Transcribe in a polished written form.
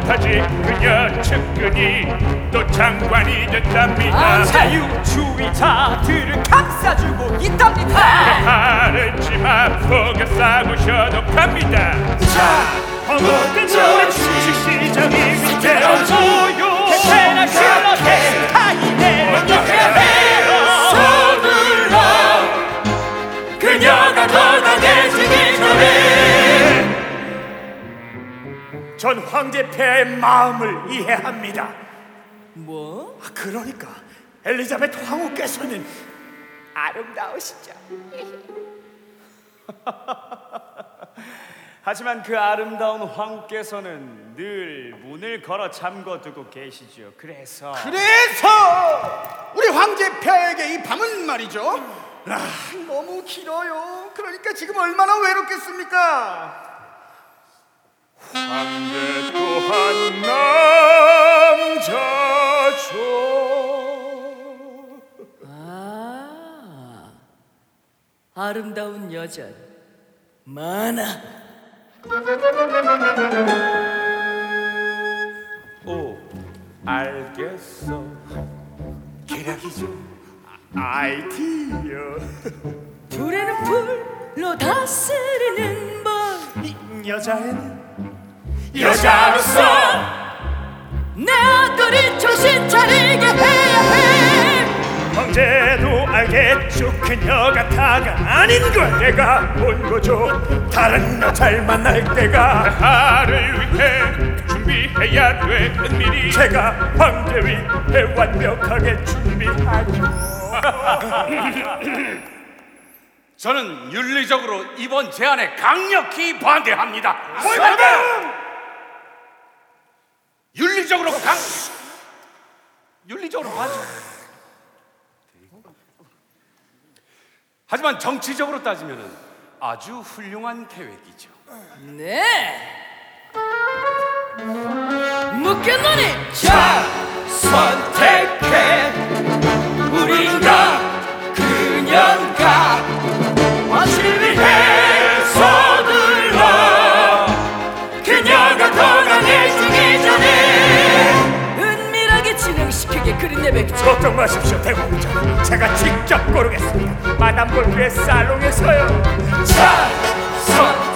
못하지 그녀 측근이 또 장관이 됐답니다. 자유주의자들을 감싸주고 있답니다. 하르지마 포겨 싸구셔도 갑니다. 모든 우리 주식시장이 위태로워요. 개체나 실러대 타이네 서둘러 그녀가 더 강해지기 전에. 전 황제 폐하의 마음을 이해합니다. 뭐? 그러니까 엘리자베트 황후께서는 아름다우시죠. 하지만 그 아름다운 황후께서는 늘 문을 걸어 잠궈두고 계시죠. 그래서 우리 황제 폐하에게 이 밤은 말이죠, 너무 길어요. 그러니까 지금 얼마나 외롭겠습니까? 황제 또한 남자죠. 아름다운 여자 많아. 오, 알겠어. 계략이죠. 아이디어. 불에는 불로 다스리는 법. 여자애는 여자로서 내 아들이 정신 차리게 해야 해. 황제도 알겠죠. 그녀가 다가 아닌 걸 내가 본 거죠. 다른 여자를 만날 때가 나를 위해 준비해야 돼. 은밀히 제가 황제 위해 완벽하게 준비하죠. 저는 윤리적으로 이번 제안에 강력히 반대합니다. 윤리적으로 반대. 하지만 정치적으로 따지면 아주 훌륭한 계획이죠. 네. 묻겠노니 자, 선택해. 우리가 그녀가 위해 서둘러 그녀가 더 강해지기 전에. 은밀하게 진행시키게 그린 내백죠. 걱정 마십시오 대공장. 제가 직접 고르겠습니다. 마담 볼트의 살롱에서요. 자, 선